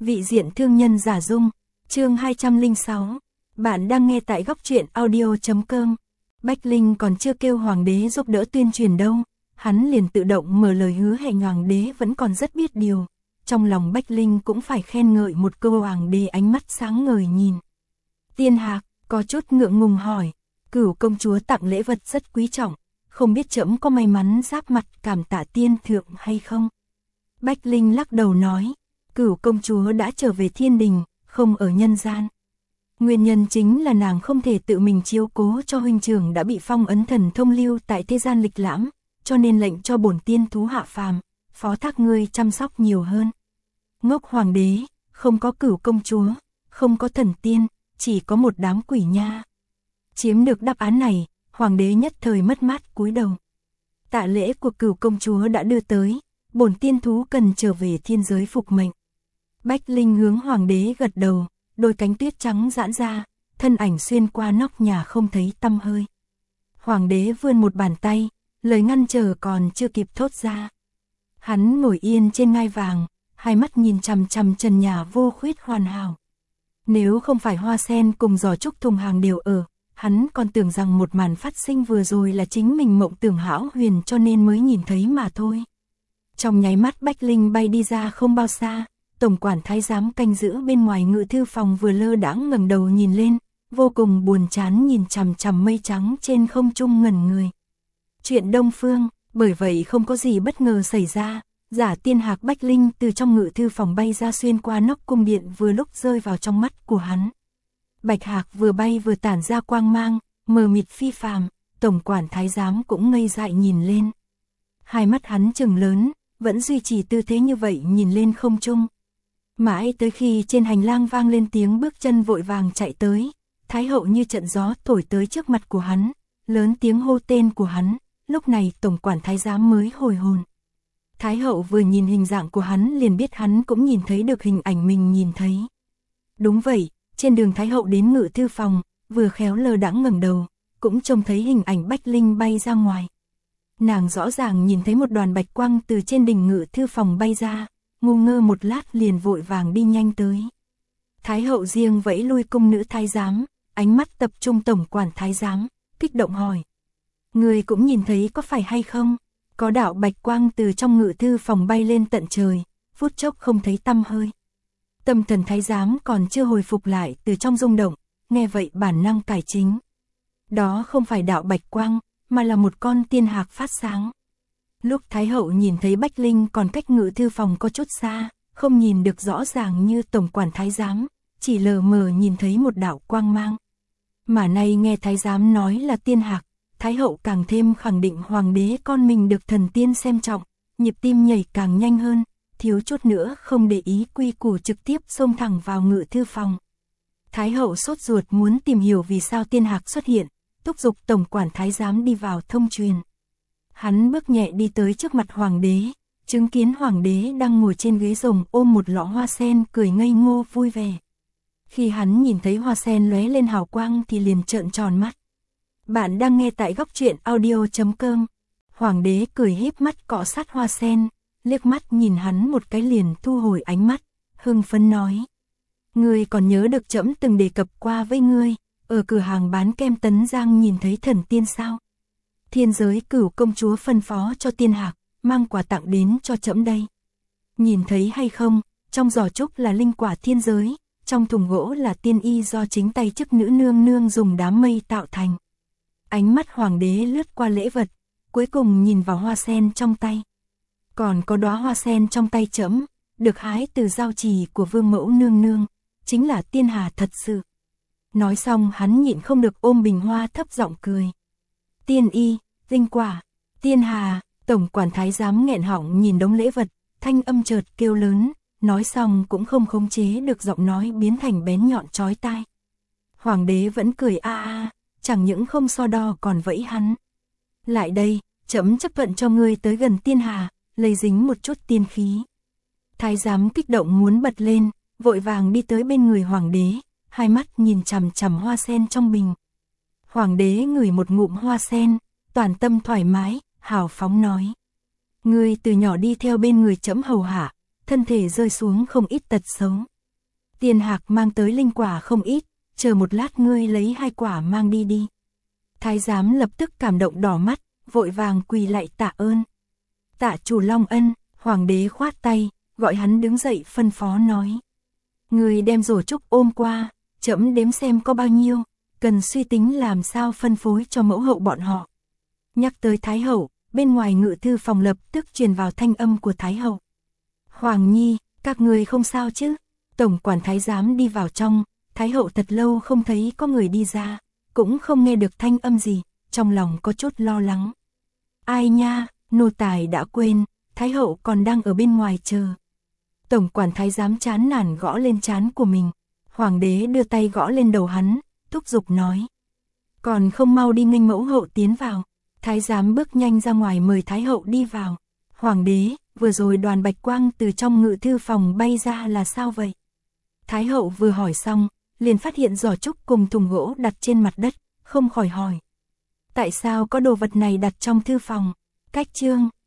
Vị diện thương nhân giả dung, chương 206. Bạn đang nghe tại góc truyện audio.com. Bách Linh còn chưa kêu hoàng đế giúp đỡ tuyên truyền đâu, hắn liền tự động mở lời hứa hẹn hoàng đế vẫn còn rất biết điều. Trong lòng Bách Linh cũng phải khen ngợi một câu, hoàng đế ánh mắt sáng ngời nhìn. Tiên Hạc có chút ngượng ngùng hỏi, Cửu công chúa tặng lễ vật rất quý trọng, không biết trẫm có may mắn giáp mặt cảm tạ tiên thượng hay không? Bách Linh lắc đầu nói, Cửu công chúa đã trở về thiên đình, không ở nhân gian. Nguyên nhân chính là nàng không thể tự mình chiếu cố cho huynh trưởng đã bị phong ấn thần thông lưu tại thế gian lịch lãm, cho nên lệnh cho bổn tiên thú hạ phàm, phó thác ngươi chăm sóc nhiều hơn. Ngốc hoàng đế, không có Cửu công chúa, không có thần tiên, chỉ có một đám quỷ nha. Chiếm được đáp án này, hoàng đế nhất thời mất mát cúi đầu. Tạ lễ của Cửu công chúa đã đưa tới, bổn tiên thú cần trở về thiên giới phục mệnh. Bách Linh hướng hoàng đế gật đầu, đôi cánh tuyết trắng giãn ra, thân ảnh xuyên qua nóc nhà không thấy tăm hơi. Hoàng đế vươn một bàn tay, lời ngăn trở còn chưa kịp thốt ra. Hắn ngồi yên trên ngai vàng, hai mắt nhìn chằm chằm trần nhà vô khuyết hoàn hảo. Nếu không phải hoa sen cùng giỏ trúc thùng hàng đều ở, hắn còn tưởng rằng một màn phát sinh vừa rồi là chính mình mộng tưởng hão huyền cho nên mới nhìn thấy mà thôi. Trong nháy mắt Bách Linh bay đi ra không bao xa, tổng quản thái giám canh giữ bên ngoài ngự thư phòng vừa lơ đãng ngẩng đầu nhìn lên, vô cùng buồn chán nhìn chằm chằm mây trắng trên không trung ngẩn người. Chuyện Đông Phương, bởi vậy không có gì bất ngờ xảy ra, giả tiên hạc Bách Linh từ trong ngự thư phòng bay ra xuyên qua nóc cung điện vừa lúc rơi vào trong mắt của hắn. Bạch hạc vừa bay vừa tản ra quang mang, mờ mịt phi phàm, tổng quản thái giám cũng ngây dại nhìn lên. Hai mắt hắn trừng lớn, vẫn duy trì tư thế như vậy nhìn lên không trung. Mãi tới khi trên hành lang vang lên tiếng bước chân vội vàng chạy tới, Thái hậu như trận gió thổi tới trước mặt của hắn, lớn tiếng hô tên của hắn, lúc này tổng quản thái giám mới hồi hồn. Thái hậu vừa nhìn hình dạng của hắn liền biết hắn cũng nhìn thấy được hình ảnh mình nhìn thấy. Đúng vậy, trên đường Thái hậu đến ngự thư phòng, vừa khéo lơ đãng ngẩng đầu, cũng trông thấy hình ảnh Bách Linh bay ra ngoài. Nàng rõ ràng nhìn thấy một đoàn bạch quang từ trên đỉnh ngự thư phòng bay ra, ngu ngơ một lát liền vội vàng đi nhanh tới. Thái hậu riêng vẫy lui cung nữ thái giám, ánh mắt tập trung tổng quản thái giám, kích động hỏi. Người cũng nhìn thấy có phải hay không? Có đạo bạch quang từ trong ngự thư phòng bay lên tận trời, phút chốc không thấy tăm hơi. Tâm thần thái giám còn chưa hồi phục lại từ trong rung động, nghe vậy bản năng cải chính. Đó không phải đạo bạch quang, mà là một con tiên hạc phát sáng. Lúc Thái hậu nhìn thấy Bách Linh còn cách ngự thư phòng có chút xa, không nhìn được rõ ràng như tổng quản thái giám, chỉ lờ mờ nhìn thấy một đạo quang mang. Mà nay nghe thái giám nói là tiên hạc, Thái hậu càng thêm khẳng định hoàng đế con mình được thần tiên xem trọng, nhịp tim nhảy càng nhanh hơn, thiếu chút nữa không để ý quy củ trực tiếp xông thẳng vào ngự thư phòng. Thái hậu sốt ruột muốn tìm hiểu vì sao tiên hạc xuất hiện, thúc giục tổng quản thái giám đi vào thông truyền. Hắn bước nhẹ đi tới trước mặt hoàng đế, chứng kiến hoàng đế đang ngồi trên ghế rồng ôm một lọ hoa sen cười ngây ngô vui vẻ. Khi hắn nhìn thấy hoa sen lóe lên hào quang thì liền trợn tròn mắt. Bạn đang nghe tại góc truyện audio.com. Hoàng đế cười híp mắt cọ sát hoa sen, liếc mắt nhìn hắn một cái liền thu hồi ánh mắt, hưng phấn nói. Ngươi còn nhớ được trẫm từng đề cập qua với ngươi, ở cửa hàng bán kem Tấn Giang nhìn thấy thần tiên sao? Thiên giới Cửu công chúa phân phó cho tiên hạc, mang quà tặng đến cho trẫm đây. Nhìn thấy hay không, trong giỏ trúc là linh quả thiên giới, trong thùng gỗ là tiên y do chính tay chức nữ nương nương dùng đám mây tạo thành. Ánh mắt hoàng đế lướt qua lễ vật, cuối cùng nhìn vào hoa sen trong tay. Còn có đóa hoa sen trong tay trẫm, được hái từ giao trì của vương mẫu nương nương, chính là tiên hà thật sự. Nói xong hắn nhịn không được ôm bình hoa thấp giọng cười. Tiên y, linh quả, tiên hà, tổng quản thái giám nghẹn họng nhìn đống lễ vật, thanh âm chợt kêu lớn, nói xong cũng không khống chế được giọng nói biến thành bén nhọn chói tai. Hoàng đế vẫn cười a a, chẳng những không so đo còn vẫy hắn. Lại đây, trẫm chấp thuận cho ngươi tới gần tiên hà, lấy dính một chút tiên khí. Thái giám kích động muốn bật lên, vội vàng đi tới bên người hoàng đế, hai mắt nhìn chằm chằm hoa sen trong bình. Hoàng đế ngửi một ngụm hoa sen, toàn tâm thoải mái, hào phóng nói. Ngươi từ nhỏ đi theo bên người trẫm hầu hạ, thân thể rơi xuống không ít tật xấu. Tiền Hạc mang tới linh quả không ít, chờ một lát ngươi lấy 2 quả mang đi đi. Thái giám lập tức cảm động đỏ mắt, vội vàng quỳ lại tạ ơn. Tạ chủ long ân, hoàng đế khoát tay, gọi hắn đứng dậy phân phó nói. Người đem rổ trúc ôm qua, trẫm đếm xem có bao nhiêu, cần suy tính làm sao phân phối cho mẫu hậu bọn họ. Nhắc tới Thái hậu, bên ngoài ngự thư phòng lập tức truyền vào thanh âm của Thái hậu. Hoàng nhi, các người không sao chứ? Tổng quản thái giám đi vào trong, Thái hậu thật lâu không thấy có người đi ra, cũng không nghe được thanh âm gì, trong lòng có chút lo lắng. Ai nha, nô tài đã quên, Thái hậu còn đang ở bên ngoài chờ. Tổng quản thái giám chán nản gõ lên trán của mình, hoàng đế đưa tay gõ lên đầu hắn, thúc giục nói. Còn không mau đi nghênh mẫu hậu tiến vào. Thái giám bước nhanh ra ngoài mời Thái hậu đi vào. Hoàng đế, vừa rồi đoàn bạch quang từ trong ngự thư phòng bay ra là sao vậy? Thái hậu vừa hỏi xong, liền phát hiện giỏ trúc cùng thùng gỗ đặt trên mặt đất, không khỏi hỏi. Tại sao có đồ vật này đặt trong thư phòng? Cách chương